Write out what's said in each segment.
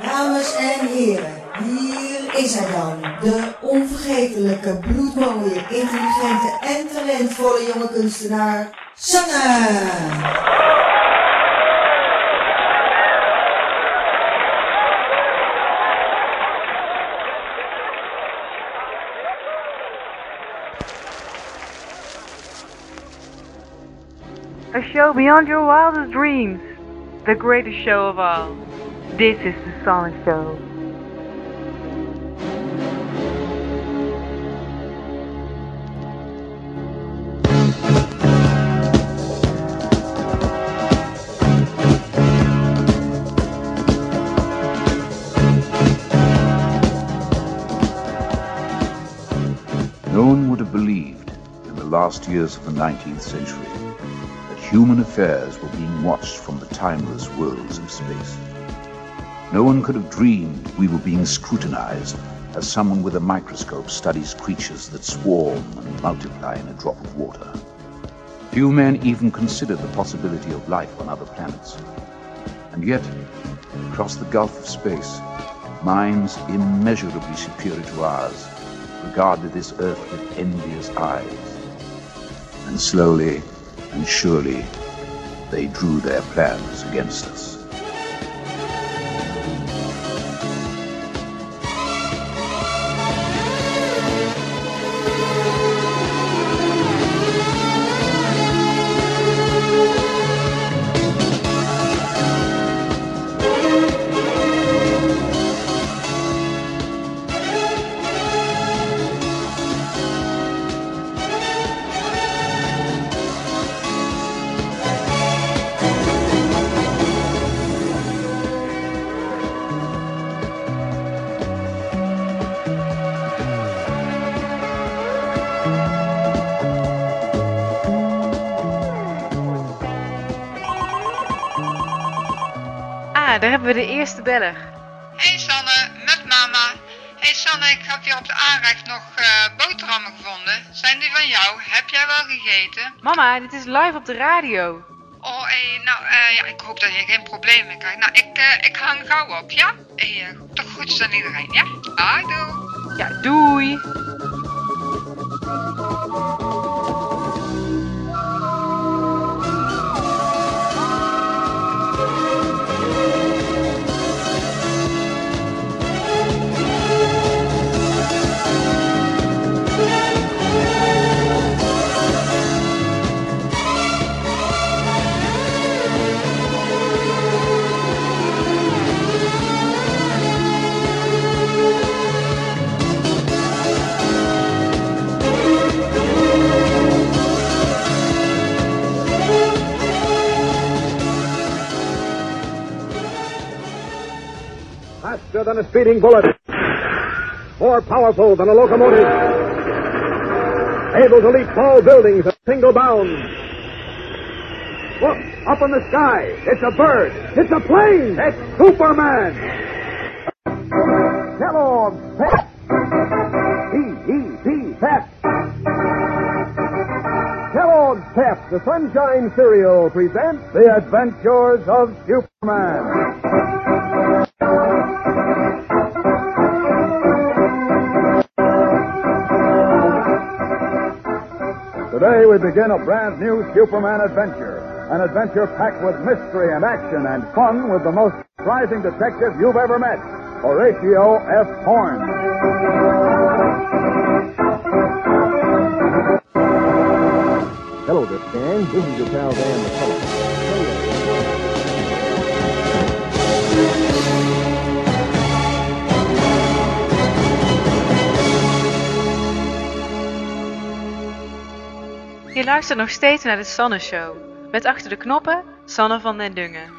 Dames en heren, hier is hij dan. De onvergetelijke, bloedmooie, intelligente en talentvolle jonge kunstenaar, Sanne! A show beyond your wildest dreams. The greatest show of all. This is the Sanne Show. No one would have believed in the last years of the 19th century human affairs were being watched from the timeless worlds of space. No one could have dreamed we were being scrutinized as someone with a microscope studies creatures that swarm and multiply in a drop of water. Few men even considered the possibility of life on other planets. And yet, across the gulf of space, minds immeasurably superior to ours regarded this Earth with envious eyes. And slowly and surely they drew their plans against us. Daar hebben we de eerste beller. Hey Sanne, met mama. Hey Sanne, ik heb hier op de aanrecht nog boterhammen gevonden. Zijn die van jou? Heb jij wel gegeten? Mama, dit is live op de radio. Oh, ja, ik hoop dat je geen problemen krijgt. Nou, ik hang gauw op, ja? Toch goed aan iedereen, ja? Doei. Ja, doei. Faster than a speeding bullet, more powerful than a locomotive, able to leap tall buildings at a single bound. Look, up in the sky, it's a bird, it's a plane, it's Superman! Kellogg's Pep! P-E-P, Pep! Kellogg's Pep, the Sunshine Cereal, presents The Adventures of Superman. Today we begin a brand new Superman adventure. An adventure packed with mystery and action and fun with the most surprising detective you've ever met, Horatio F. Horn. Hello, good Dan. This is your pal Dan McCullough. Je luistert nog steeds naar de Sanne Show. Met achter de knoppen Sanne van den Dungen.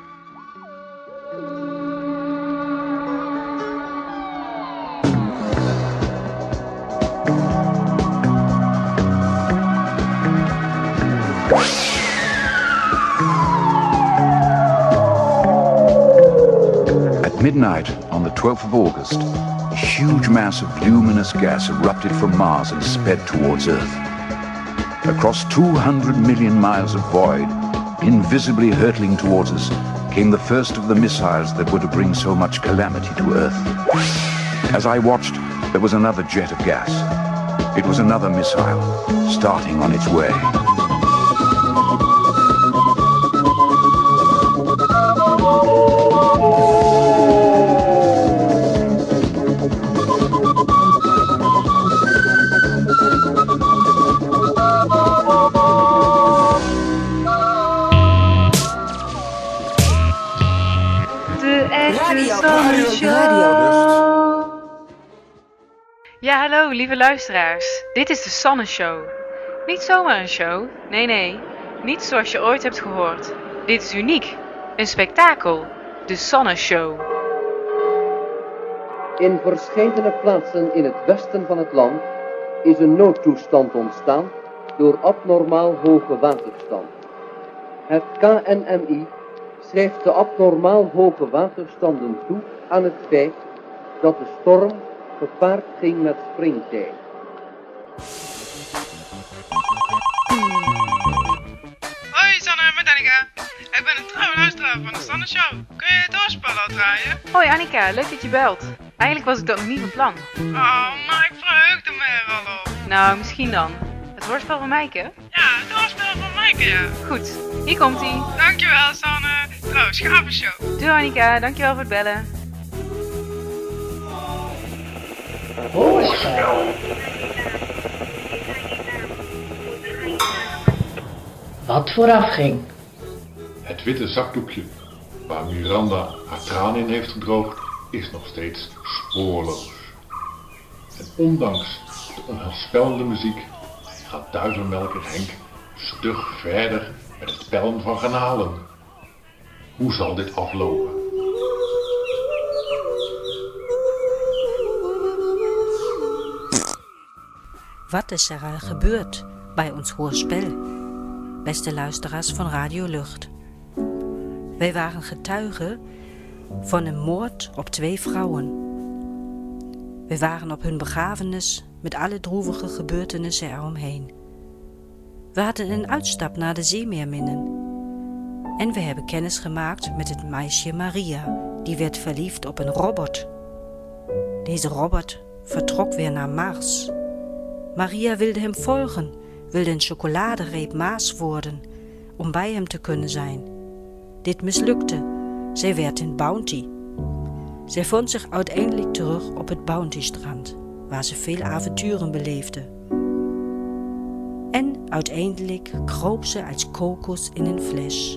At midnight on the 12th of August, a huge mass of luminous gas erupted from Mars and sped towards Earth. Across 200 million miles of void, invisibly hurtling towards us, came the first of the missiles that were to bring so much calamity to Earth. As I watched, there was another jet of gas. It was another missile, starting on its way. Ja, hallo lieve luisteraars. Dit is de Sanne Show. Niet zomaar een show, nee. Niet zoals je ooit hebt gehoord. Dit is uniek. Een spektakel. De Sanne Show. In verscheidene plaatsen in het westen van het land is een noodtoestand ontstaan door abnormaal hoge waterstand. Het KNMI schrijft de abnormaal hoge waterstanden toe aan het feit dat de storm gepaard ging met springtij. Hoi Sanne, met Annika. Ik ben een trouwe luisteraar van de Sanne Show. Kun je het hoorspel al draaien? Hoi Annika, leuk dat je belt. Eigenlijk was ik dat nog niet van plan. Oh, maar ik verheugde me er al op. Nou, misschien dan. Het hoorspel van Maaike? Ja, het hoorspel van Maaike, ja. Goed, hier komt-ie. Dankjewel Sanne. Trouwens, gave show. Doei Annika, dankjewel voor het bellen. Hoorspel. Wat vooraf ging. Het witte zakdoekje waar Miranda haar tranen in heeft gedroogd is nog steeds spoorloos. En ondanks de onheilspellende muziek gaat duivenmelker Henk stug verder met het pellen van garnalen. Hoe zal dit aflopen? Wat is er al gebeurd bij ons hoorspel? Beste luisteraars van Radio Lucht. Wij waren getuigen van een moord op 2 vrouwen. We waren op hun begrafenis met alle droevige gebeurtenissen eromheen. We hadden een uitstap naar de Zeemeerminnen. En we hebben kennis gemaakt met het meisje Maria, die werd verliefd op een robot. Deze robot vertrok weer naar Mars. Maria wilde hem volgen, wilde een chocoladereep Maas worden, om bij hem te kunnen zijn. Dit mislukte. Zij werd een bounty. Zij vond zich uiteindelijk terug op het Bounty-strand, waar ze veel avonturen beleefde. En uiteindelijk kroop ze als kokos in een fles.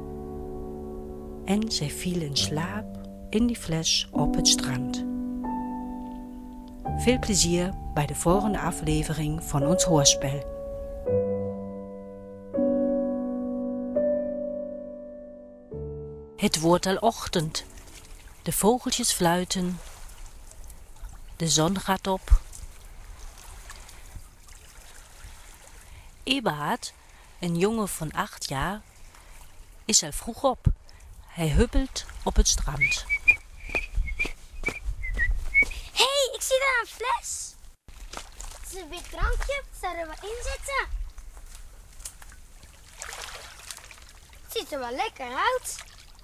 En zij viel in slaap in die fles op het strand. Veel plezier bij de volgende aflevering van ons hoorspel. Het wordt al ochtend. De vogeltjes fluiten. De zon gaat op. Eberhard, een jongen van 8 jaar, is al vroeg op. Hij huppelt op het strand. Hé, ik zie daar een fles. Het is een wit drankje. Zouden we inzetten? Het ziet er wel lekker uit.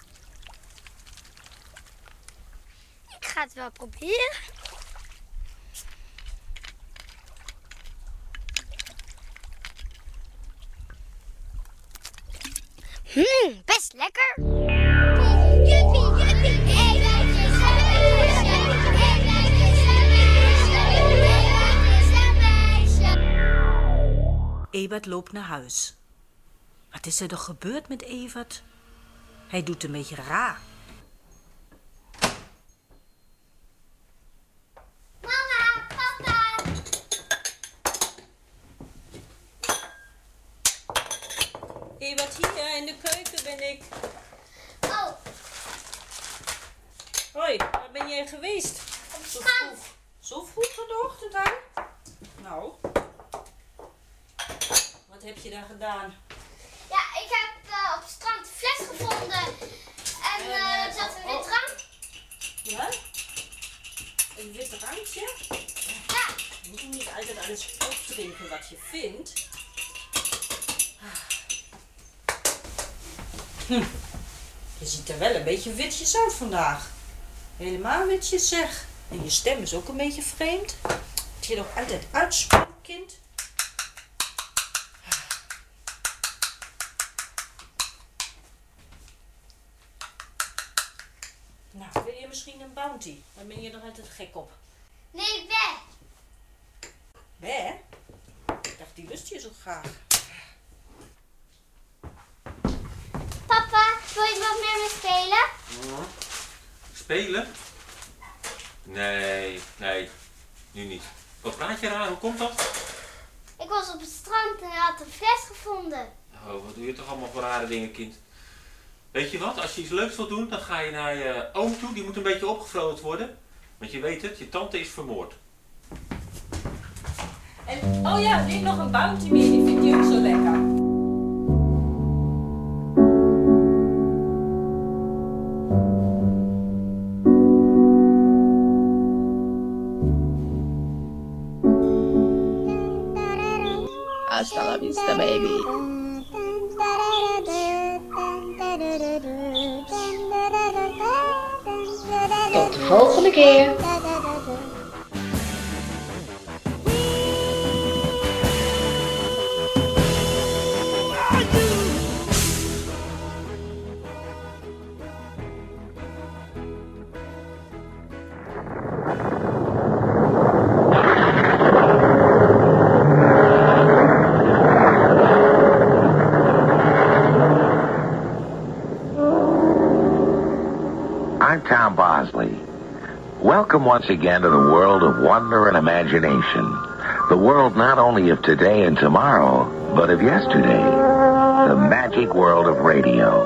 Ik ga het wel proberen. Best lekker. Evert loopt naar huis. Wat is er toch gebeurd met Evert? Hij doet een beetje raar. Mama, papa. Evert, hier in de keuken ben ik. Oh. Hoi, waar ben jij geweest? Op strand. Zo vroeg vanochtend dan? Nou, wat heb je daar gedaan? Ja, ik heb op het strand een fles gevonden. En er zat een wit drank. Ja? Een wit drankje? Ja. Je moet niet altijd alles opdrinken wat je vindt. Je ziet er wel een beetje witjes uit vandaag. Helemaal witjes zeg. En je stem is ook een beetje vreemd. Moet je nog altijd uitspannen, kind? Nou, wil je misschien een bounty? Dan ben je er altijd gek op. Nee, weg. Hè? Ik dacht, die lust je zo graag. Papa, wil je wat met me spelen? Spelen? Nee, nu niet. Wat praat je raar? Hoe komt dat? Ik was op het strand en had een fles gevonden. Oh, wat doe je toch allemaal voor rare dingen, kind? Weet je wat? Als je iets leuks wilt doen, dan ga je naar je oom toe. Die moet een beetje opgevrolijkt worden. Want je weet het, je tante is vermoord. En, oh ja, neem nog een bounty mee. Die vind je ook zo lekker. Hasta la vista, baby. Tot de volgende keer. I'm Tom Bosley. Welcome once again to the world of wonder and imagination. The world not only of today and tomorrow, but of yesterday. The magic world of radio.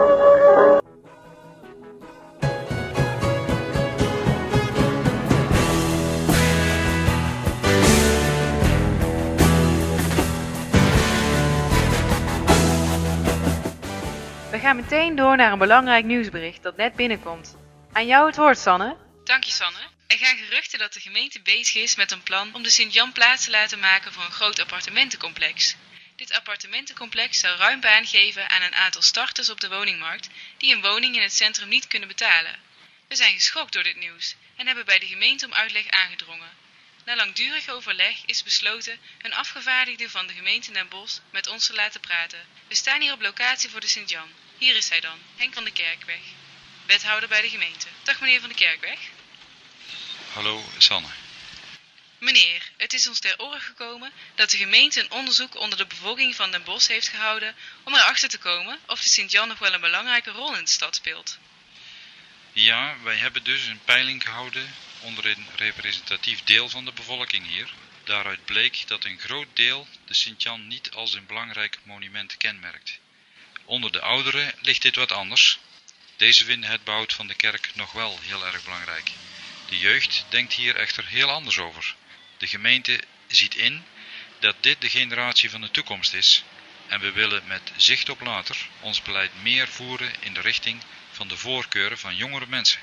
We gaan meteen door naar een belangrijk nieuwsbericht dat net binnenkomt. Aan jou het woord, Sanne. Dank je, Sanne. Er gaan geruchten dat de gemeente bezig is met een plan om de Sint-Jan plaats te laten maken voor een groot appartementencomplex. Dit appartementencomplex zou ruim baan geven aan een aantal starters op de woningmarkt die een woning in het centrum niet kunnen betalen. We zijn geschokt door dit nieuws en hebben bij de gemeente om uitleg aangedrongen. Na langdurig overleg is besloten een afgevaardigde van de gemeente Den Bosch met ons te laten praten. We staan hier op locatie voor de Sint-Jan. Hier is hij dan, Henk van de Kerkweg, wethouder bij de gemeente. Dag meneer van de Kerkweg. Hallo Sanne. Meneer, het is ons ter oren gekomen dat de gemeente een onderzoek onder de bevolking van Den Bosch heeft gehouden om erachter te komen of de Sint-Jan nog wel een belangrijke rol in de stad speelt. Ja, wij hebben dus een peiling gehouden onder een representatief deel van de bevolking hier. Daaruit bleek dat een groot deel de Sint-Jan niet als een belangrijk monument kenmerkt. Onder de ouderen ligt dit wat anders. Deze vinden het behoud van de kerk nog wel heel erg belangrijk. De jeugd denkt hier echter heel anders over. De gemeente ziet in dat dit de generatie van de toekomst is en we willen met zicht op later ons beleid meer voeren in de richting van de voorkeuren van jongere mensen.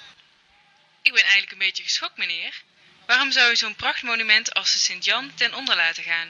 Ik ben eigenlijk een beetje geschokt, meneer. Waarom zou u zo'n prachtmonument als de Sint-Jan ten onder laten gaan?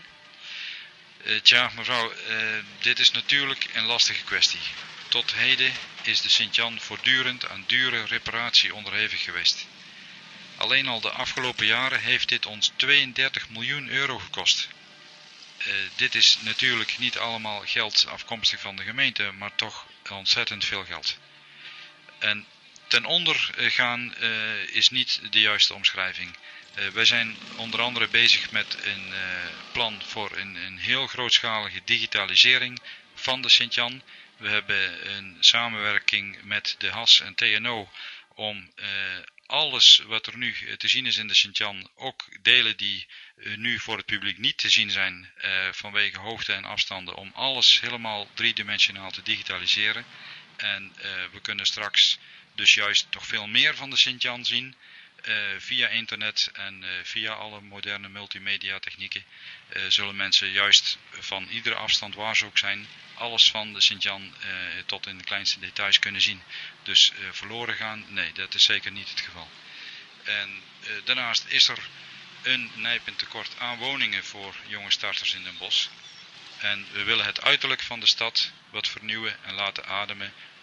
Tja, mevrouw, dit is natuurlijk een lastige kwestie. Tot heden is de Sint-Jan voortdurend aan dure reparatie onderhevig geweest. Alleen al de afgelopen jaren heeft dit ons 32 miljoen euro gekost. Dit is natuurlijk niet allemaal geld afkomstig van de gemeente, maar toch ontzettend veel geld. En ten onder gaan is niet de juiste omschrijving. Wij zijn onder andere bezig met een plan voor een heel grootschalige digitalisering van de Sint-Jan. We hebben een samenwerking met de HAS en TNO om alles wat er nu te zien is in de Sint-Jan, ook delen die nu voor het publiek niet te zien zijn vanwege hoogte en afstanden, om alles helemaal driedimensionaal te digitaliseren. En we kunnen straks dus juist toch veel meer van de Sint-Jan zien via internet en via alle moderne multimedia technieken. Zullen mensen juist van iedere afstand waar ze ook zijn, alles van de Sint-Jan tot in de kleinste details kunnen zien. Dus verloren gaan, nee, dat is zeker niet het geval. En daarnaast is er een nijpend tekort aan woningen voor jonge starters in Den Bosch. En we willen het uiterlijk van de stad wat vernieuwen en laten ademen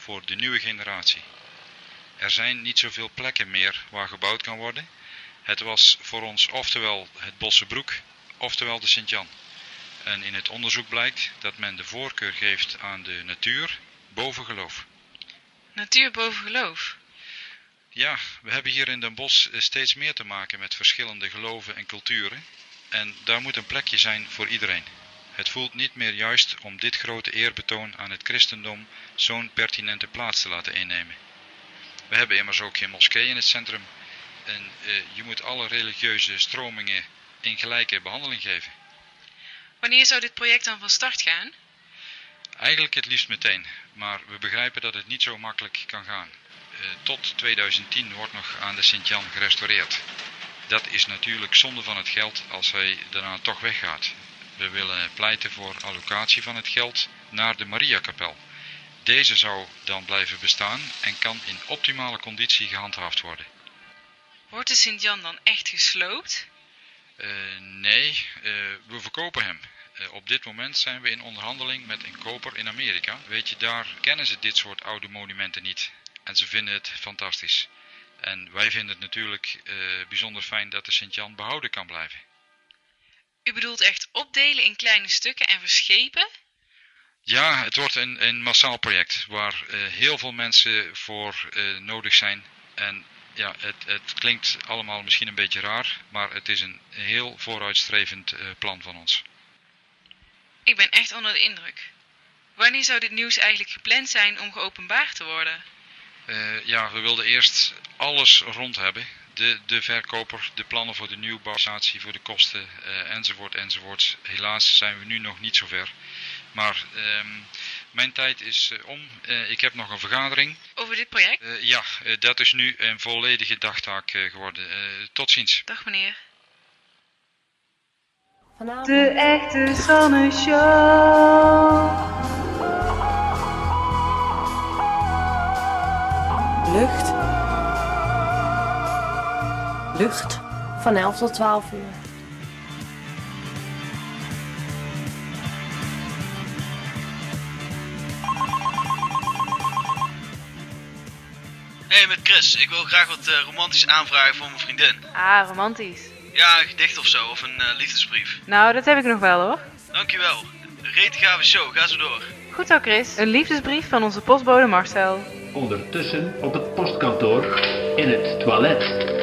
voor de nieuwe generatie. Er zijn niet zoveel plekken meer waar gebouwd kan worden. Het was voor ons oftewel het Bossebroek, oftewel de Sint-Jan. En in het onderzoek blijkt dat men de voorkeur geeft aan de natuur boven geloof. Natuur boven geloof? Ja, we hebben hier in Den Bosch steeds meer te maken met verschillende geloven en culturen. En daar moet een plekje zijn voor iedereen. Het voelt niet meer juist om dit grote eerbetoon aan het christendom zo'n pertinente plaats te laten innemen. We hebben immers ook geen moskee in het centrum. En je moet alle religieuze stromingen in gelijke behandeling geven. Wanneer zou dit project dan van start gaan? Eigenlijk het liefst meteen, maar we begrijpen dat het niet zo makkelijk kan gaan. Tot 2010 wordt nog aan de Sint-Jan gerestaureerd. Dat is natuurlijk zonde van het geld als hij daarna toch weggaat. We willen pleiten voor allocatie van het geld naar de Mariakapel. Deze zou dan blijven bestaan en kan in optimale conditie gehandhaafd worden. Wordt de Sint-Jan dan echt gesloopt? Nee, we verkopen hem. Op dit moment zijn we in onderhandeling met een koper in Amerika. Weet je, daar kennen ze dit soort oude monumenten niet. En ze vinden het fantastisch. En wij vinden het natuurlijk bijzonder fijn dat de Sint-Jan behouden kan blijven. U bedoelt echt opdelen in kleine stukken en verschepen? Ja, het wordt een massaal project waar heel veel mensen voor nodig zijn. En ja, het klinkt allemaal misschien een beetje raar, maar het is een heel vooruitstrevend plan van ons. Ik ben echt onder de indruk. Wanneer zou dit nieuws eigenlijk gepland zijn om geopenbaard te worden? Ja, we wilden eerst alles rond hebben. De verkoper, de plannen voor de nieuwbouwstatie, voor de kosten, enzovoort. Helaas zijn we nu nog niet zover. Maar mijn tijd is om. Ik heb nog een vergadering. Over dit project? Ja, dat is nu een volledige dagtaak geworden. Tot ziens. Dag meneer. De echte Sanne Show. Lucht. Van 11 tot 12 uur. Hey, met Chris. Ik wil graag wat romantisch aanvragen voor mijn vriendin. Ah, romantisch. Ja, een gedicht of zo, of een liefdesbrief. Nou, dat heb ik nog wel hoor. Dankjewel. Een rete gave show, ga zo door. Goed zo Chris, een liefdesbrief van onze postbode Marcel. Ondertussen op het postkantoor, in het toilet.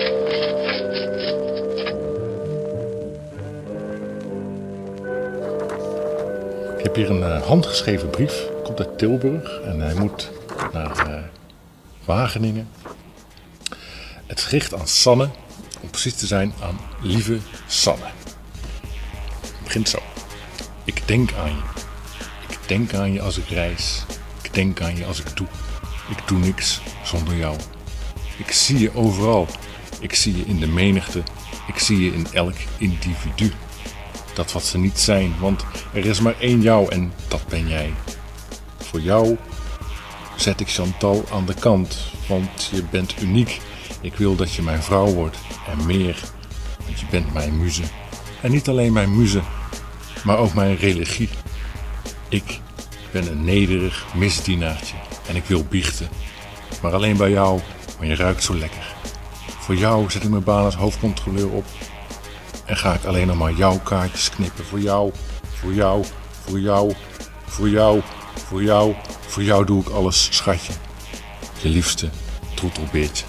Ik heb hier een handgeschreven brief, komt uit Tilburg en hij moet naar Wageningen. Het is gericht aan Sanne, om precies te zijn aan lieve Sanne. Het begint zo. Ik denk aan je. Ik denk aan je als ik reis. Ik denk aan je als ik doe. Ik doe niks zonder jou. Ik zie je overal. Ik zie je in de menigte. Ik zie je in elk individu. Dat wat ze niet zijn, want er is maar één jou en dat ben jij. Voor jou zet ik Chantal aan de kant, want je bent uniek. Ik wil dat je mijn vrouw wordt en meer, want je bent mijn muze. En niet alleen mijn muze, maar ook mijn religie. Ik ben een nederig misdienaartje en ik wil biechten. Maar alleen bij jou, want je ruikt zo lekker. Voor jou zet ik mijn baan als hoofdcontroleur op. En ga ik alleen nog maar jouw kaartjes knippen. Voor jou, voor jou, voor jou, voor jou, voor jou. Voor jou doe ik alles, schatje. Je liefste troetelbeertje.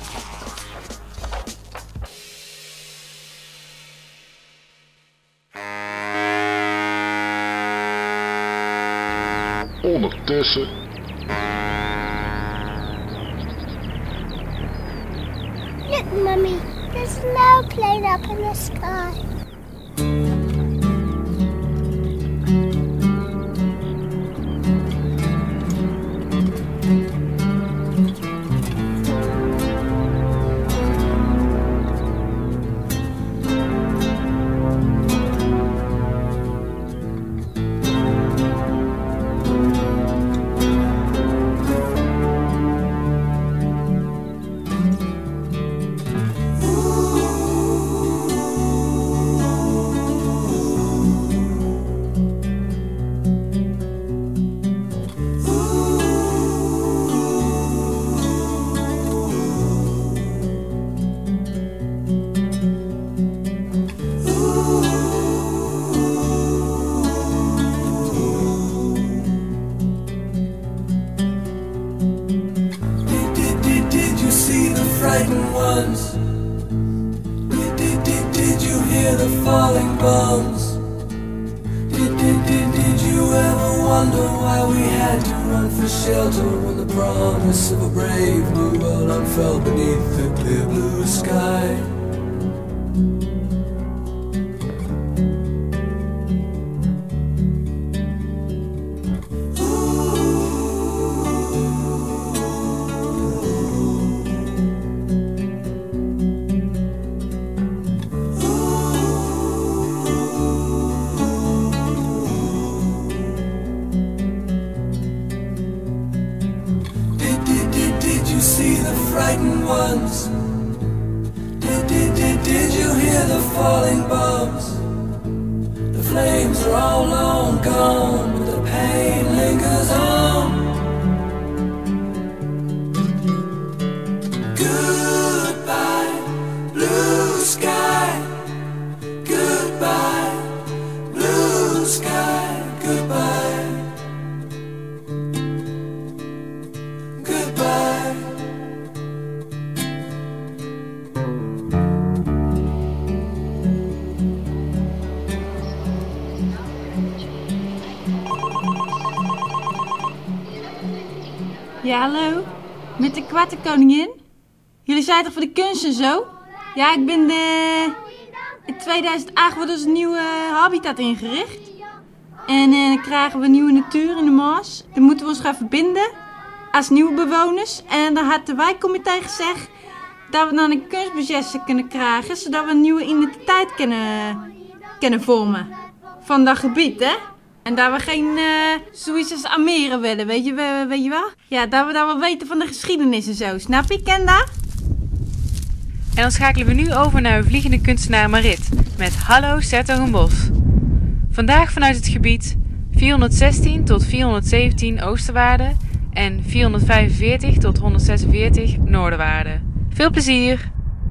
Ondertussen. Look, Mummy, there's an airplane up in the sky. frightened ones? Did you hear the falling bombs? Did you ever wonder why we had to run for shelter when the promise of a brave new world unfurled beneath the clear blue sky? Did you hear the falling bombs? The flames are all long gone, but the pain lingers on. Goodbye, blue sky. Goodbye, blue sky. Goodbye. Goodbye. Ja, hallo? Met de kwarte koningin? Jullie zijn toch voor de kunst en zo? Ja, ik ben in 2008 wordt ons een nieuwe habitat ingericht. En dan krijgen we nieuwe natuur in de Maas. Dan moeten we ons gaan verbinden als nieuwe bewoners. En dan had de wijkcomité gezegd dat we dan een kunstbudget kunnen krijgen, zodat we een nieuwe identiteit kunnen vormen van dat gebied, hè? En dat we geen zoiets als Almere willen, weet je wel? Ja, dat we wel weten van de geschiedenis en zo, snap je? Ken dat? En dan schakelen we nu over naar een vliegende kunstenaar Marit met Hallo 's-Hertogenbosch. Vandaag vanuit het gebied 416 tot 417 Oosterwaarde en 445 tot 146 Noorderwaarde. Veel plezier!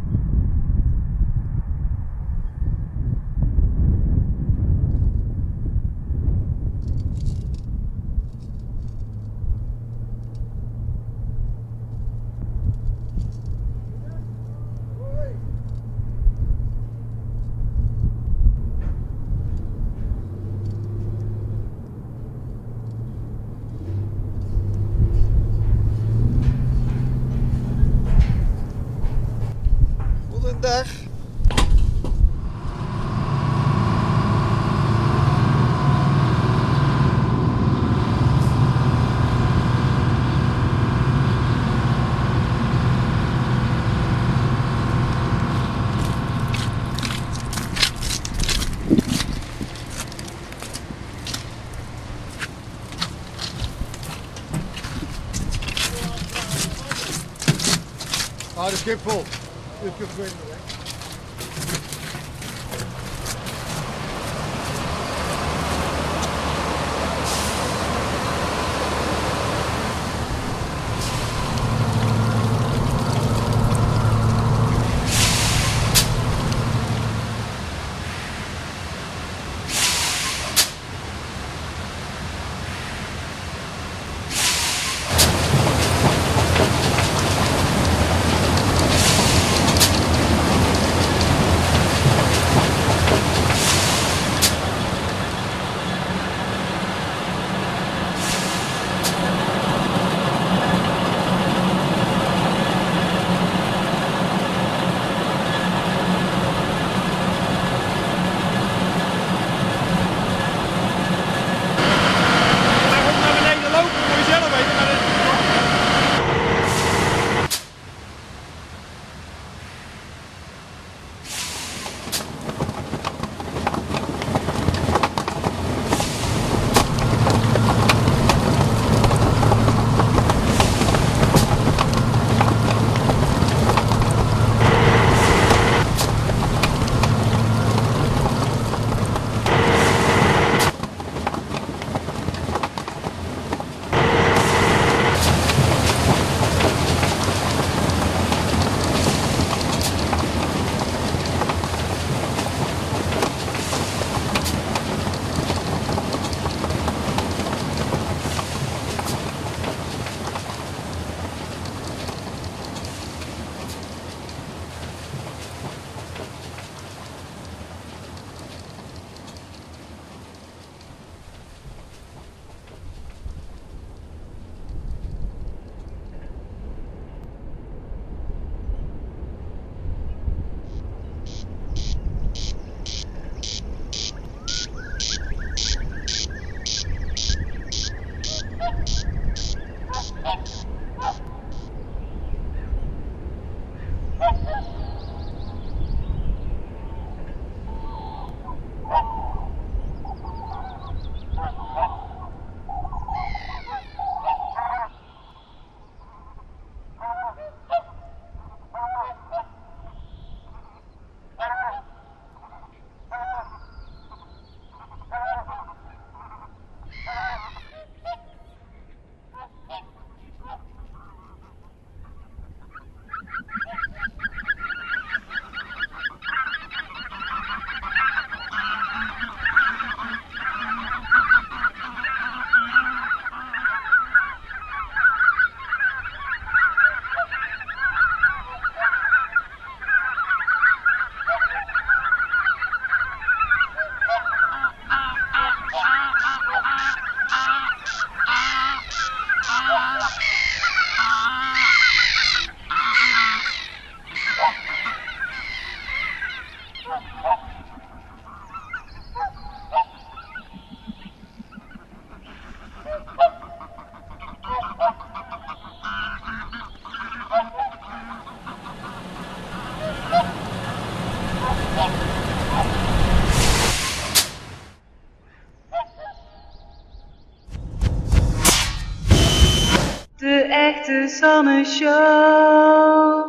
Goedendag. Ah, de schip vol. Dus je weet het. Zonneshow.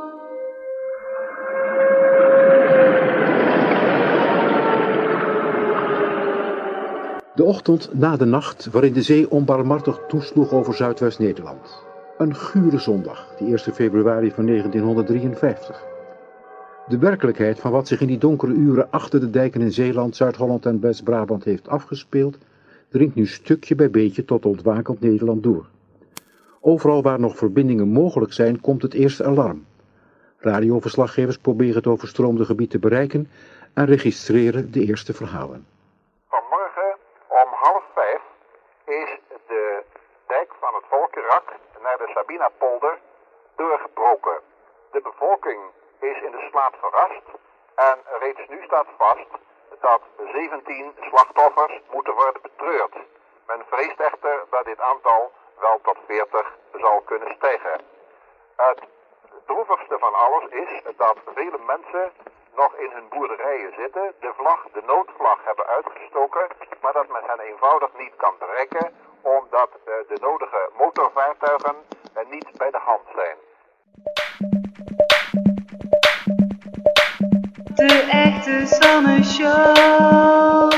De ochtend na de nacht waarin de zee onbarmhartig toesloeg over Zuidwest-Nederland. Een gure zondag, die 1 februari van 1953. De werkelijkheid van wat zich in die donkere uren achter de dijken in Zeeland, Zuid-Holland en West-Brabant heeft afgespeeld, dringt nu stukje bij beetje tot ontwakend Nederland door. Overal waar nog verbindingen mogelijk zijn, komt het eerste alarm. Radioverslaggevers proberen het overstroomde gebied te bereiken en registreren de eerste verhalen. Vanmorgen om 4:30 is de dijk van het Volkerak naar de Sabinapolder doorgebroken. De bevolking is in de slaap verrast en reeds nu staat vast dat 17 slachtoffers moeten worden betreurd. Men vreest echter dat dit aantal wel tot 40 zal kunnen stijgen. Het droevigste van alles is dat vele mensen nog in hun boerderijen zitten, de noodvlag hebben uitgestoken, maar dat men hen eenvoudig niet kan bereiken omdat de nodige motorvaartuigen niet bij de hand zijn. De echte Zonneshow.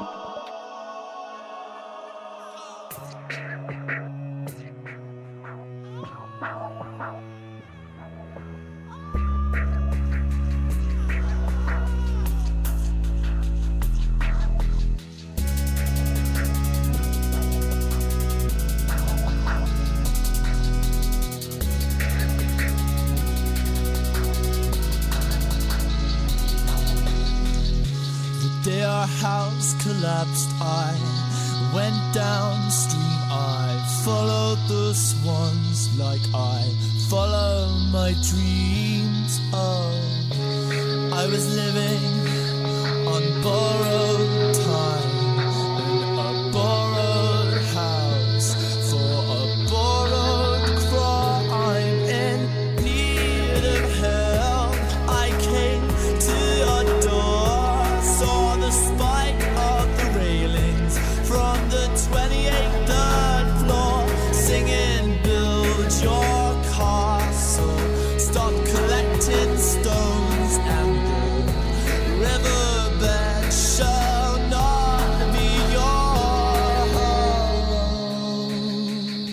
Our house collapsed, I went downstream, I followed the swans like I follow my dreams. Oh, I was living on borrowed time in a borrowed house for a borrowed crime. In need of help, I came to your door, saw the spike of the railings from the 28th third floor, singing build your castle, stop collecting stones, and the riverbed shall not be your home.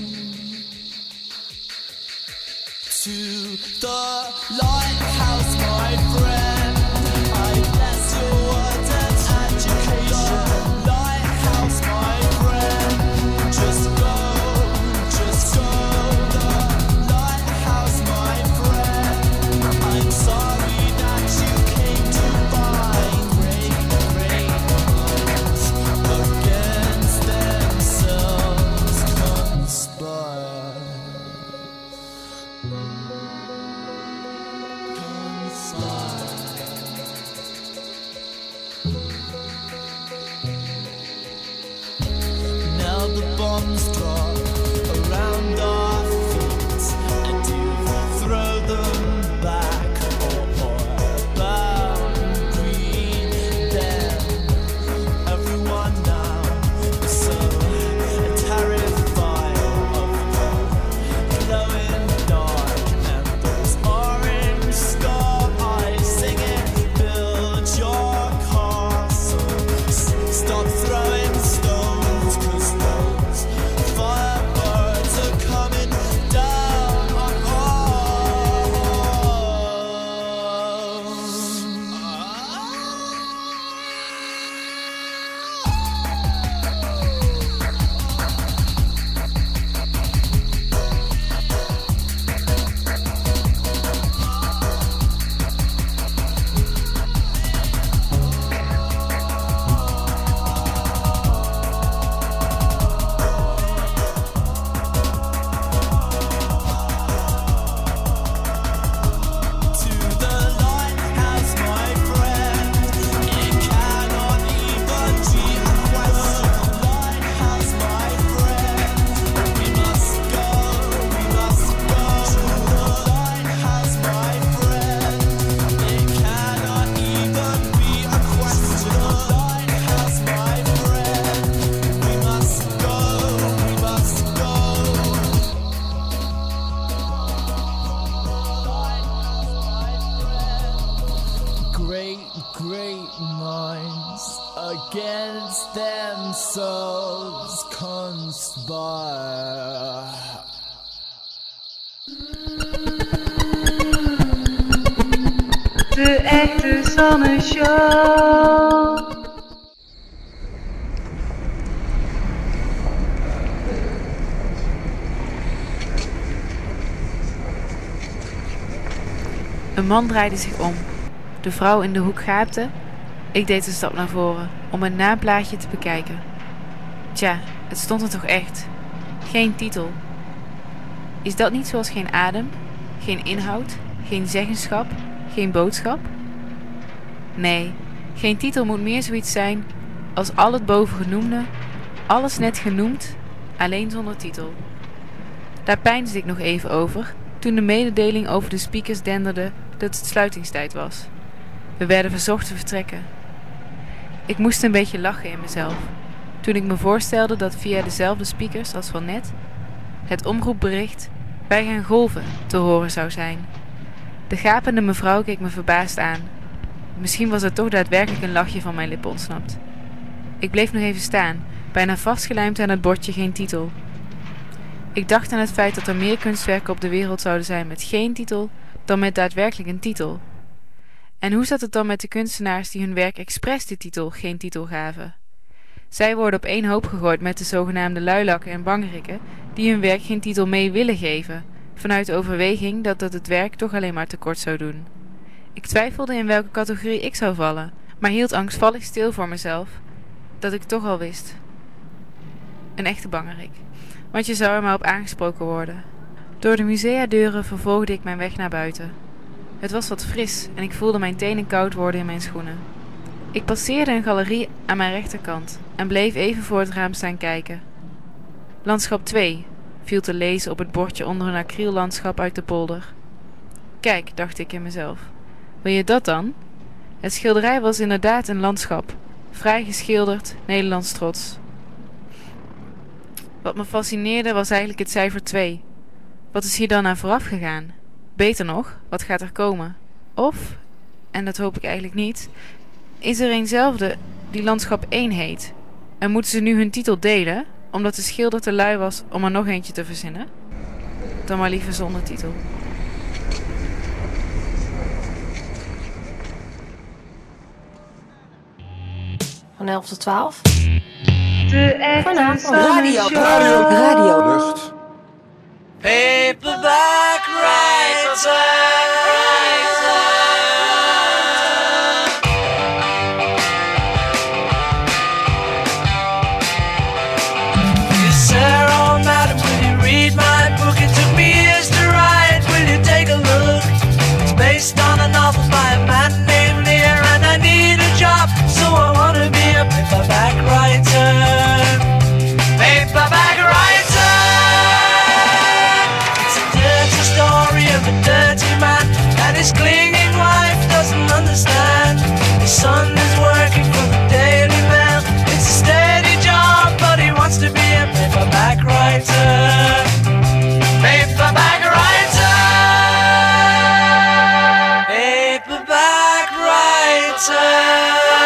To the lighthouse, my friend, I bless your words and education. Lighthouse, my friend, just go. The lighthouse, my friend, I'm sorry that you came to find great rainbows against themselves conspire. against themselves conspire. De echte Sanne Show. Een man draaide zich om. De vrouw in de hoek gaapte. Ik deed een stap naar voren om het naamplaatje te bekijken. Tja, het stond er toch echt. Geen titel. Is dat niet zoals geen adem, geen inhoud, geen zeggenschap, geen boodschap? Nee, geen titel moet meer zoiets zijn als al het bovengenoemde, alles net genoemd, alleen zonder titel. Daar peinsde ik nog even over toen de mededeling over de speakers denderde dat het sluitingstijd was. We werden verzocht te vertrekken. Ik moest een beetje lachen in mezelf toen ik me voorstelde dat via dezelfde speakers als van net het omroepbericht "Wij gaan golven" te horen zou zijn. De gapende mevrouw keek me verbaasd aan. Misschien was er toch daadwerkelijk een lachje van mijn lippen ontsnapt. Ik bleef nog even staan, bijna vastgelijmd aan het bordje geen titel. Ik dacht aan het feit dat er meer kunstwerken op de wereld zouden zijn met geen titel dan met daadwerkelijk een titel. En hoe zat het dan met de kunstenaars die hun werk expres de titel geen titel gaven? Zij worden op één hoop gegooid met de zogenaamde luilakken en bangrikken die hun werk geen titel mee willen geven, vanuit de overweging dat het werk toch alleen maar tekort zou doen. Ik twijfelde in welke categorie ik zou vallen, maar hield angstvallig stil voor mezelf dat ik toch al wist. Een echte bangerik, want je zou er maar op aangesproken worden. Door de museadeuren vervolgde ik mijn weg naar buiten. Het was wat fris en ik voelde mijn tenen koud worden in mijn schoenen. Ik passeerde een galerie aan mijn rechterkant en bleef even voor het raam staan kijken. Landschap 2 viel te lezen op het bordje onder een acryllandschap uit de polder. Kijk, dacht ik in mezelf. Wil je dat dan? Het schilderij was inderdaad een landschap. Vrij geschilderd, Nederlands trots. Wat me fascineerde was eigenlijk het cijfer 2. Wat is hier dan aan vooraf gegaan? Beter nog, wat gaat er komen? Of, en dat hoop ik eigenlijk niet, is er eenzelfde die landschap 1 heet? En moeten ze nu hun titel delen, omdat de schilder te lui was om er nog eentje te verzinnen? Dan maar liever zonder titel. Van 11 tot 12. De echte Vanavond. Radio Lucht. Paperback Yes, sir, oh madam, will you read my book? It took me years to write. Will you take a look? It's based on a novel by a man named Lear, and I need a job, so I want to be a paperback writer. Paperback writer. It's a dirty story of a dirty man, and his clinging wife doesn't understand. His son is working for the Daily Mail. It's a steady job, but he wants to be a paperback writer. Paperback writer. Paperback writer.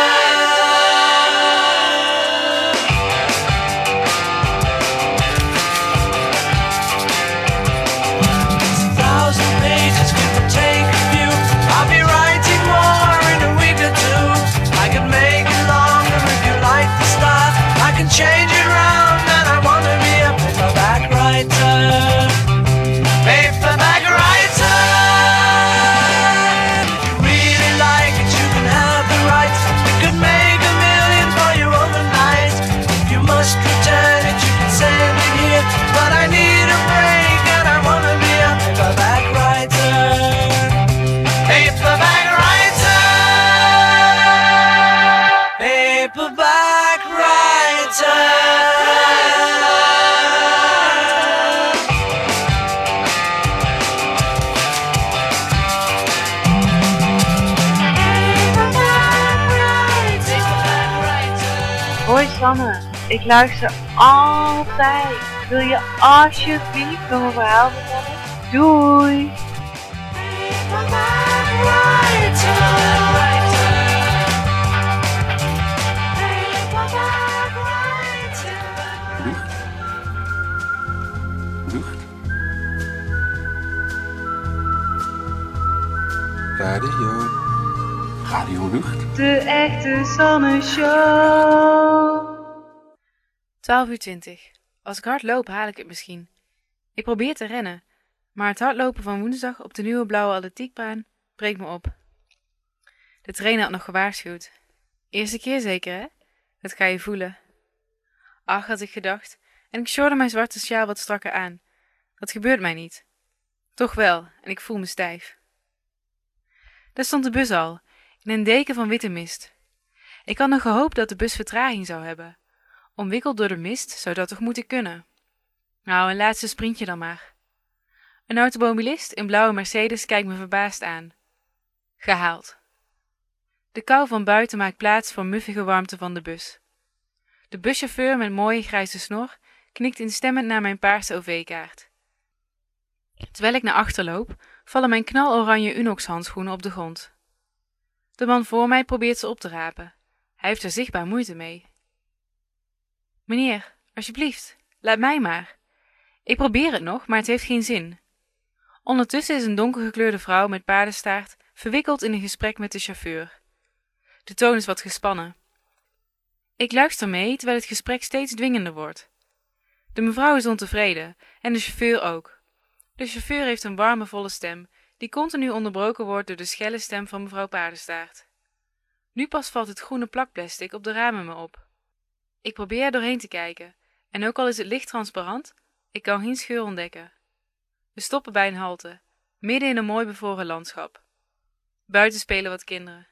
Change it round, and I wanna be a paperback writer. Paperback writer. If you really like it, you can have the rights. You could make $1 million for you overnight. If you must return it, you can send it here. But I need a break, and I wanna be a paperback writer. Paperback writer. Paperback writer. Hoi Sanne, ik luister altijd. Wil je alsjeblieft nog een verhaal vertellen? Doei! Radio. Radio Lucht. De echte Sanne Show. 12:20. Als ik hard loop, haal ik het misschien. Ik probeer te rennen, maar het hardlopen van woensdag op de nieuwe blauwe atletiekbaan breekt me op. De trainer had nog gewaarschuwd. Eerste keer zeker, hè? Dat ga je voelen. Ach, had ik gedacht, en ik sjorde mijn zwarte sjaal wat strakker aan. Dat gebeurt mij niet. Toch wel, en ik voel me stijf. Daar stond de bus al, in een deken van witte mist. Ik had nog gehoopt dat de bus vertraging zou hebben. Omwikkeld door de mist zou dat toch moeten kunnen. Nou, een laatste sprintje dan maar. Een automobilist in blauwe Mercedes kijkt me verbaasd aan. Gehaald. De kou van buiten maakt plaats voor muffige warmte van de bus. De buschauffeur met mooie grijze snor knikt instemmend naar mijn paarse OV-kaart. Terwijl ik naar achter loop, vallen mijn knaloranje Unox-handschoenen op de grond. De man voor mij probeert ze op te rapen. Hij heeft er zichtbaar moeite mee. Meneer, alsjeblieft, laat mij maar. Ik probeer het nog, maar het heeft geen zin. Ondertussen is een donkergekleurde vrouw met paardenstaart verwikkeld in een gesprek met de chauffeur. De toon is wat gespannen. Ik luister mee terwijl het gesprek steeds dwingender wordt. De mevrouw is ontevreden en de chauffeur ook. De chauffeur heeft een warme, volle stem die continu onderbroken wordt door de schelle stem van mevrouw Paardenstaart. Nu pas valt het groene plakplastic op de ramen me op. Ik probeer er doorheen te kijken en ook al is het licht transparant, ik kan geen scheur ontdekken. We stoppen bij een halte, midden in een mooi bevroren landschap. Buiten spelen wat kinderen.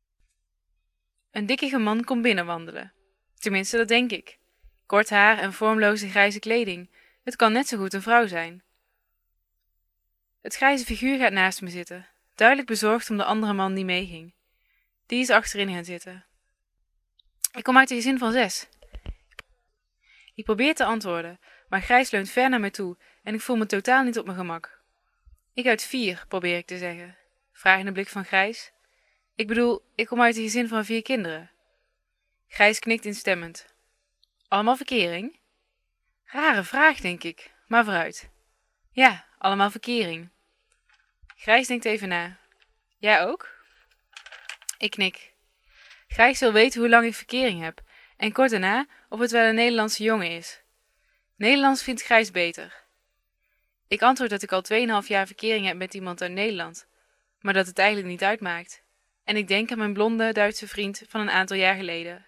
Een dikkige man komt binnenwandelen. Tenminste, dat denk ik. Kort haar en vormloze grijze kleding. Het kan net zo goed een vrouw zijn. Het grijze figuur gaat naast me zitten, duidelijk bezorgd om de andere man die meeging. Die is achterin gaan zitten. Ik kom uit een gezin van 6. Ik probeer te antwoorden, maar Grijs leunt ver naar me toe en ik voel me totaal niet op mijn gemak. Ik uit 4, probeer ik te zeggen. Vragende blik van Grijs. Ik bedoel, ik kom uit een gezin van 4 kinderen. Grijs knikt instemmend. Allemaal verkering? Rare vraag, denk ik, maar vooruit. Ja, allemaal verkering. Grijs denkt even na. Jij ook? Ik knik. Grijs wil weten hoe lang ik verkering heb en kort daarna of het wel een Nederlandse jongen is. Nederlands vindt Grijs beter. Ik antwoord dat ik al 2,5 jaar verkering heb met iemand uit Nederland, maar dat het eigenlijk niet uitmaakt. En ik denk aan mijn blonde Duitse vriend van een aantal jaar geleden.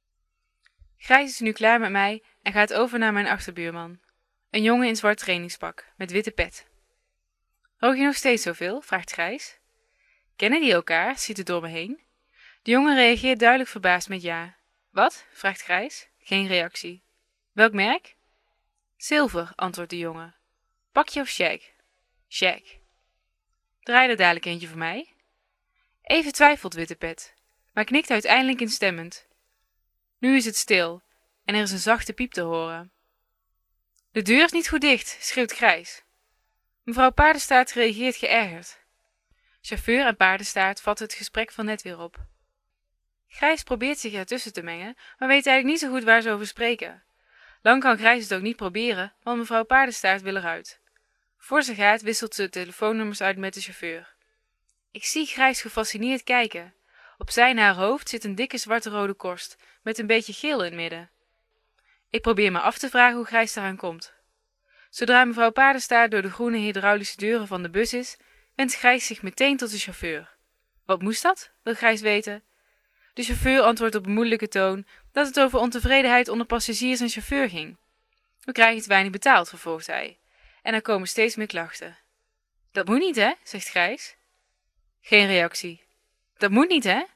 Grijs is nu klaar met mij en gaat over naar mijn achterbuurman. Een jongen in zwart trainingspak, met witte pet. Rook je nog steeds zoveel? Vraagt Grijs. Kennen die elkaar? Ziet het door me heen. De jongen reageert duidelijk verbaasd met ja. Wat? Vraagt Grijs. Geen reactie. Welk merk? Zilver, antwoordt de jongen. Pakje of shag? Shag. Draai er dadelijk eentje voor mij. Even twijfelt witte pet, maar knikt uiteindelijk instemmend. Nu is het stil en er is een zachte piep te horen. De deur is niet goed dicht, schreeuwt Grijs. Mevrouw Paardenstaart reageert geërgerd. Chauffeur en Paardenstaart vatten het gesprek van net weer op. Grijs probeert zich ertussen te mengen, maar weet eigenlijk niet zo goed waar ze over spreken. Lang kan Grijs het ook niet proberen, want mevrouw Paardenstaart wil eruit. Voor ze gaat wisselt ze de telefoonnummers uit met de chauffeur. Ik zie Grijs gefascineerd kijken. Op zijn haar hoofd zit een dikke zwarte-rode korst met een beetje geel in het midden. Ik probeer me af te vragen hoe Grijs daaraan komt. Zodra mevrouw Paardenstaart door de groene hydraulische deuren van de bus is, wendt Grijs zich meteen tot de chauffeur. Wat moest dat? Wil Grijs weten. De chauffeur antwoordt op een moeilijke toon dat het over ontevredenheid onder passagiers en chauffeur ging. We krijgen te weinig betaald, vervolgt hij. En er komen steeds meer klachten. Dat moet niet, hè? Zegt Grijs. Geen reactie. Dat moet niet, hè?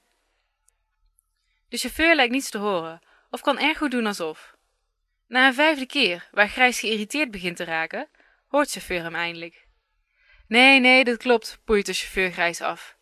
De chauffeur lijkt niets te horen, of kan erg goed doen alsof. Na een 5e keer, waar Grijs geïrriteerd begint te raken, hoort chauffeur hem eindelijk. Nee, dat klopt, poeit de chauffeur Grijs af.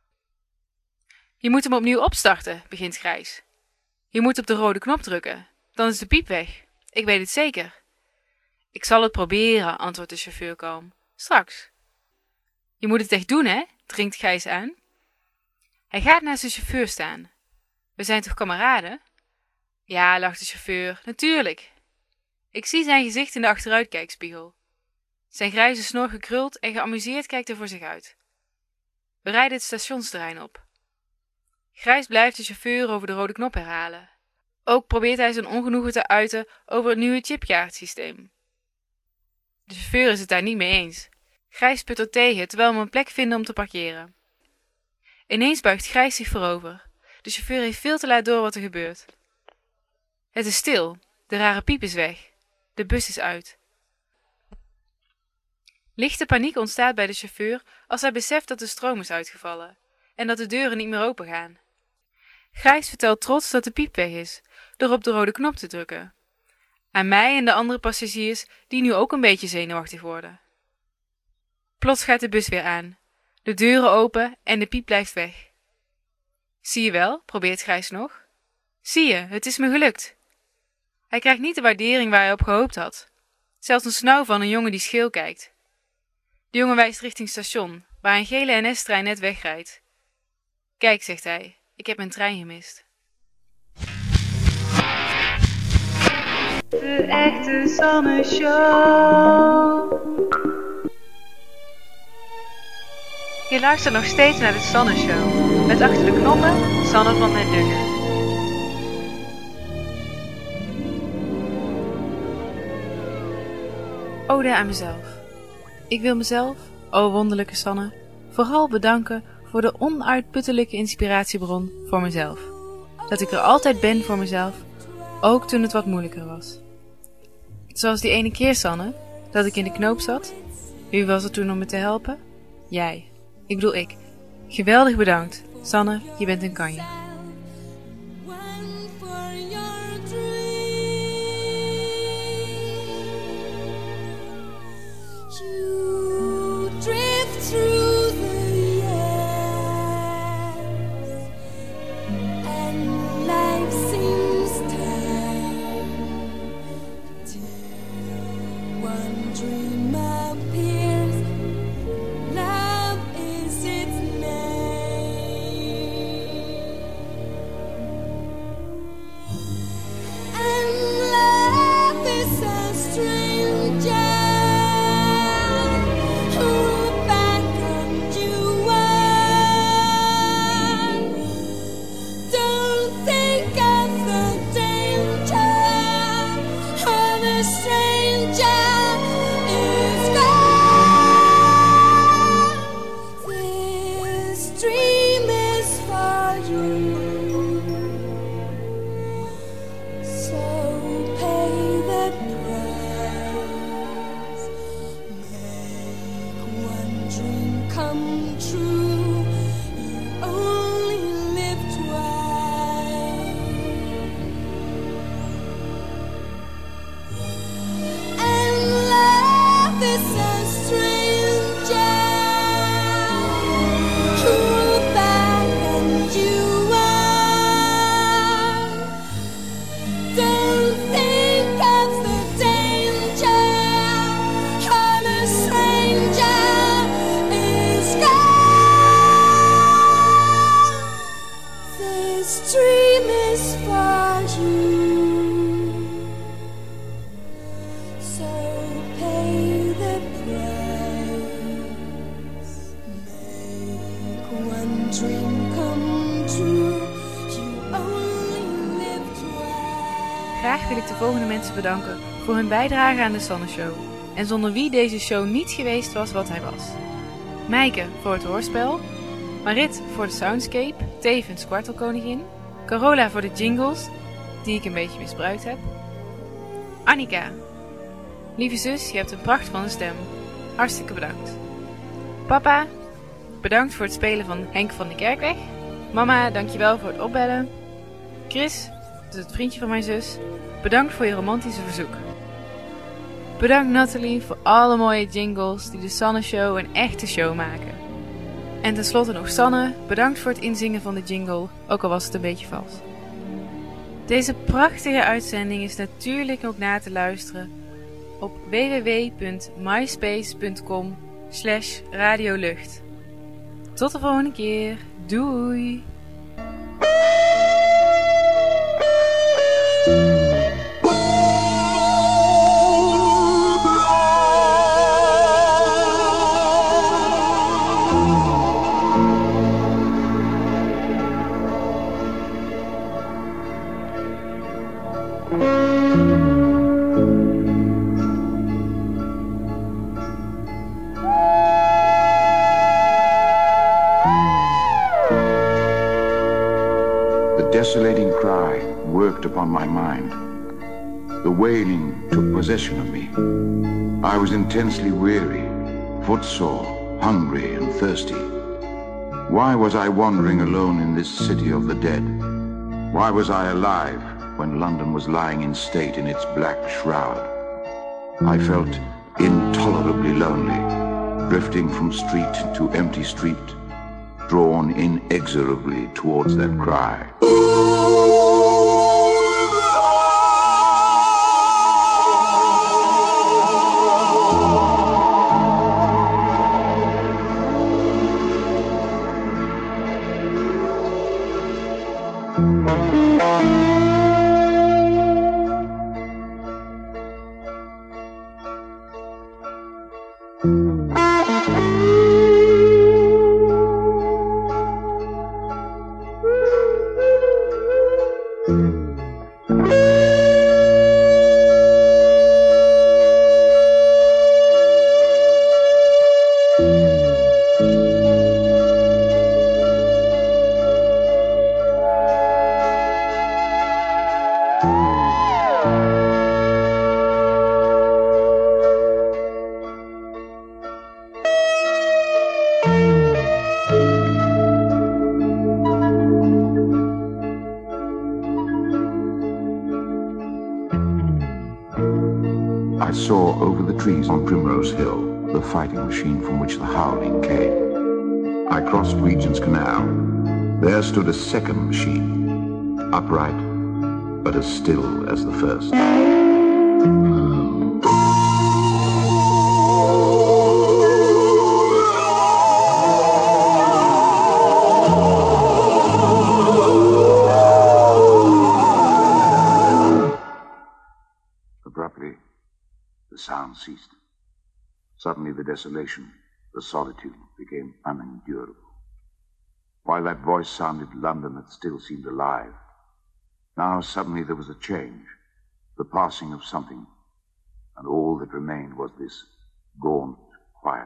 Je moet hem opnieuw opstarten, begint Grijs. Je moet op de rode knop drukken, dan is de piep weg. Ik weet het zeker. Ik zal het proberen, antwoordt de chauffeur kalm. Straks. Je moet het echt doen, hè? Dringt Grijs aan. Hij gaat naast de chauffeur staan. We zijn toch kameraden? Ja, lacht de chauffeur, natuurlijk. Ik zie zijn gezicht in de achteruitkijkspiegel. Zijn grijze snor gekruld en geamuseerd kijkt hij voor zich uit. We rijden het stationsterrein op. Grijs blijft de chauffeur over de rode knop herhalen. Ook probeert hij zijn ongenoegen te uiten over het nieuwe chipkaartsysteem. De chauffeur is het daar niet mee eens. Grijs puttert tegen terwijl we een plek vinden om te parkeren. Ineens buigt Grijs zich voorover. De chauffeur heeft veel te laat door wat er gebeurt. Het is stil. De rare piep is weg. De bus is uit. Lichte paniek ontstaat bij de chauffeur als hij beseft dat de stroom is uitgevallen en dat de deuren niet meer opengaan. Grijs vertelt trots dat de piep weg is, door op de rode knop te drukken. Aan mij en de andere passagiers die nu ook een beetje zenuwachtig worden. Plots gaat de bus weer aan. De deuren open en de piep blijft weg. Zie je wel, probeert Grijs nog. Zie je, het is me gelukt. Hij krijgt niet de waardering waar hij op gehoopt had. Zelfs een snauw van een jongen die scheel kijkt. De jongen wijst richting station, waar een gele NS-trein net wegrijdt. Kijk, zegt hij, ik heb mijn trein gemist. De echte Sanne Show. Je luistert nog steeds naar de Sanne Show. Met achter de knoppen Sanne van den Dungen. Ode aan mezelf. Ik wil mezelf, o wonderlijke Sanne, vooral bedanken voor de onuitputtelijke inspiratiebron voor mezelf. Dat ik er altijd ben voor mezelf, ook toen het wat moeilijker was. Zoals die ene keer, Sanne, dat ik in de knoop zat. Wie was er toen om me te helpen? Jij. Ik bedoel ik. Geweldig bedankt. Sanne, je bent een kanje. Graag wil ik de volgende mensen bedanken voor hun bijdrage aan de Sanne Show. En zonder wie deze show niet geweest was wat hij was. Meike voor het hoorspel. Marit voor de soundscape, tevens kwartelkoningin. Carola voor de jingles, die ik een beetje misbruikt heb. Annika. Lieve zus, je hebt een pracht van een stem. Hartstikke bedankt. Papa, bedankt voor het spelen van Henk van de Kerkweg. Mama, dankjewel voor het opbellen. Chris, dat is het vriendje van mijn zus. Bedankt voor je romantische verzoek. Bedankt Nathalie voor alle mooie jingles die de Sanne Show een echte show maken. En tenslotte nog Sanne, bedankt voor het inzingen van de jingle, ook al was het een beetje vals. Deze prachtige uitzending is natuurlijk ook na te luisteren op www.myspace.com/radiolucht. Tot de volgende keer. Doei! desolating cry worked upon my mind. The wailing took possession of me. I was intensely weary, footsore, hungry and thirsty. Why was I wandering alone in this city of the dead? Why was I alive when London was lying in state in its black shroud? I felt intolerably lonely, drifting from street to empty street, drawn inexorably towards that cry. I saw over the trees on Primrose Hill the fighting machine from which the howling came. I crossed Regent's Canal. There stood a second machine, upright, but as still as the first. Abruptly, the sound ceased. Suddenly the desolation, the solitude became unendurable. While that voice sounded, London had still seemed alive. Now suddenly there was a change, the passing of something, and all that remained was this gaunt quiet.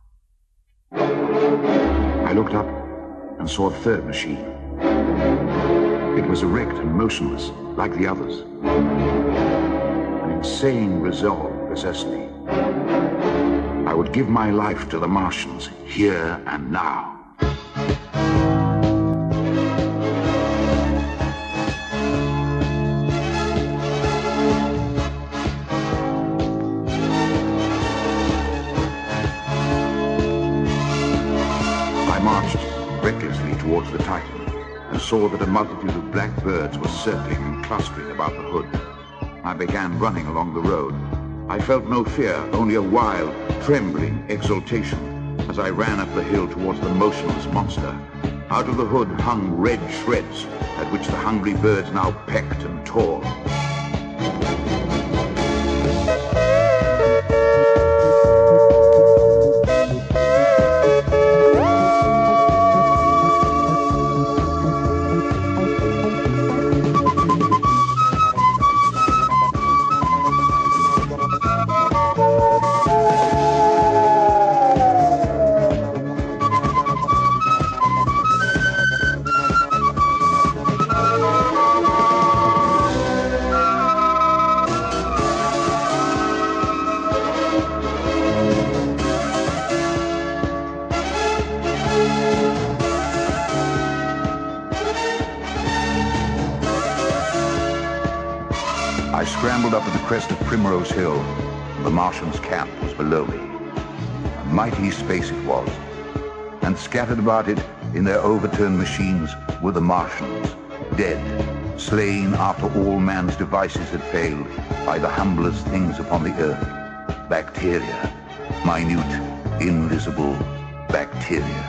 I looked up and saw a third machine. It was erect and motionless, like the others. An insane resolve possessed me. I would give my life to the Martians, here and now. I marched recklessly towards the Titan and saw that a multitude of black birds were circling and clustering about the hood. I began running along the road. I felt no fear, only a wild, trembling exultation as I ran up the hill towards the motionless monster. Out of the hood hung red shreds at which the hungry birds now pecked and tore. I scrambled up to the crest of Primrose Hill. The Martians' camp was below me. A mighty space it was, and scattered about it in their overturned machines were the Martians, dead, slain after all man's devices had failed by the humblest things upon the earth, bacteria, minute, invisible bacteria.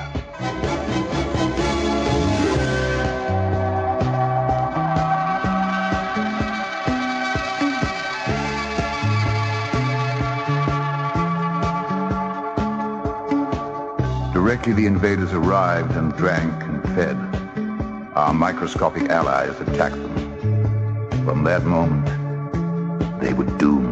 Directly the invaders arrived and drank and fed, our microscopic allies attacked them. From that moment, they were doomed.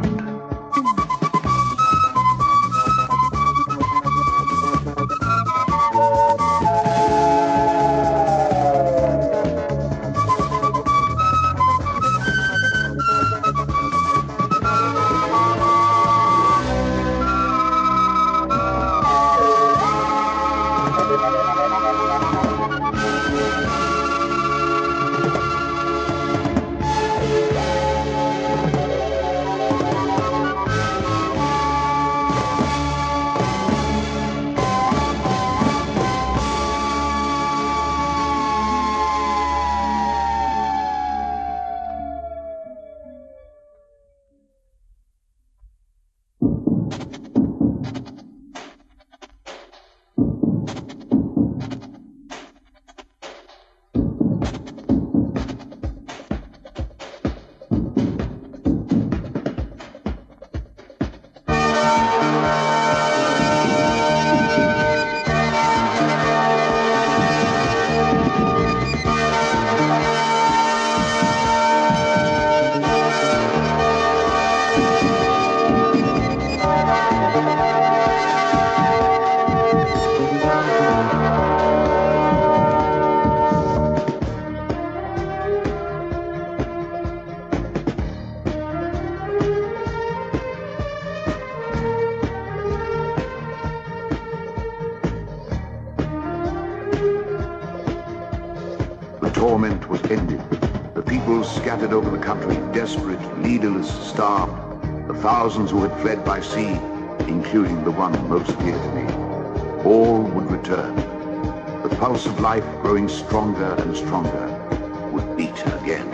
torment was ended. The people scattered over the country, desperate, leaderless, starved. The thousands who had fled by sea, including the one most dear to me. All would return. The pulse of life, growing stronger and stronger, would beat again.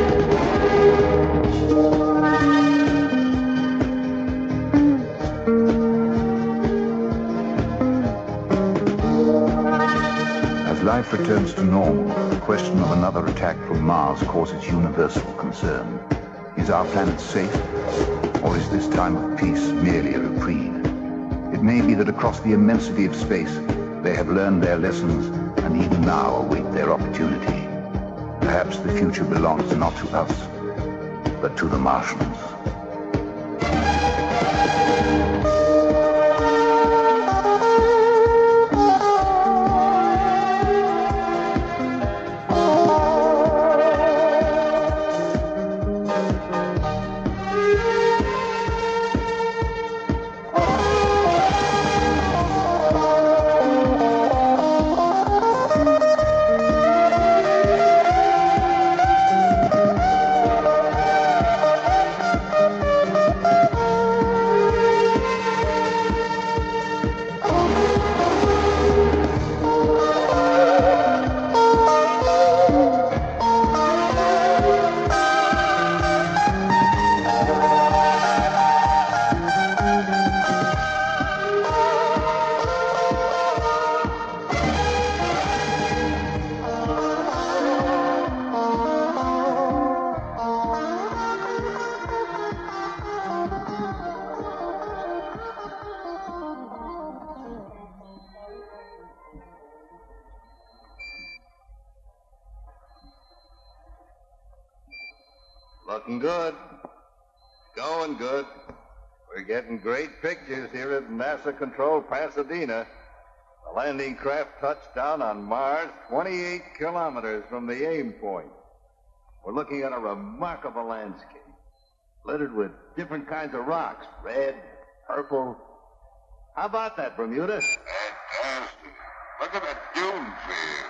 As life returns to normal, the question of another attack from Mars causes universal concern. Is our planet safe, or is this time of peace merely a reprieve? It may be that across the immensity of space, they have learned their lessons and even now await their opportunity. Perhaps the future belongs not to us, but to the Martians. Looking good. Going good. We're getting great pictures here at NASA-controlled Pasadena. The landing craft touched down on Mars 28 kilometers from the aim point. We're looking at a remarkable landscape, littered with different kinds of rocks, red, purple. How about that, Bermuda? Fantastic. Look at that dune field.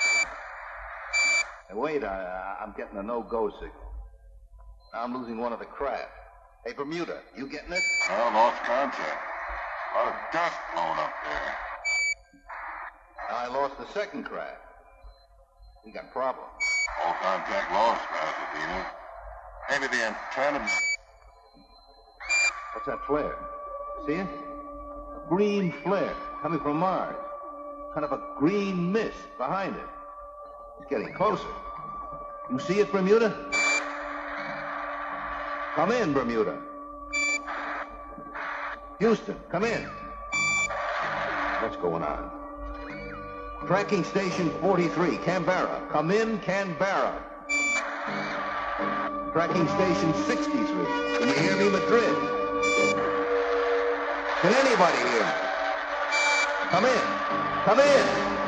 Hey, wait, I'm getting a no-go signal. Now I'm losing one of the craft. Hey, Bermuda, you getting it? I lost contact. A lot of dust blowing up there. Now I lost the second craft. We got problems. All contact lost, Pasadena. Maybe the antenna... What's that flare? See it? A green flare coming from Mars. Kind of a green mist behind it. It's getting closer. You see it, Bermuda? Come in, Bermuda. Houston, come in. What's going on? Tracking station 43, Canberra. Come in, Canberra. Tracking station 63. Can you hear me, Madrid? Can anybody hear me? Come in. Come in.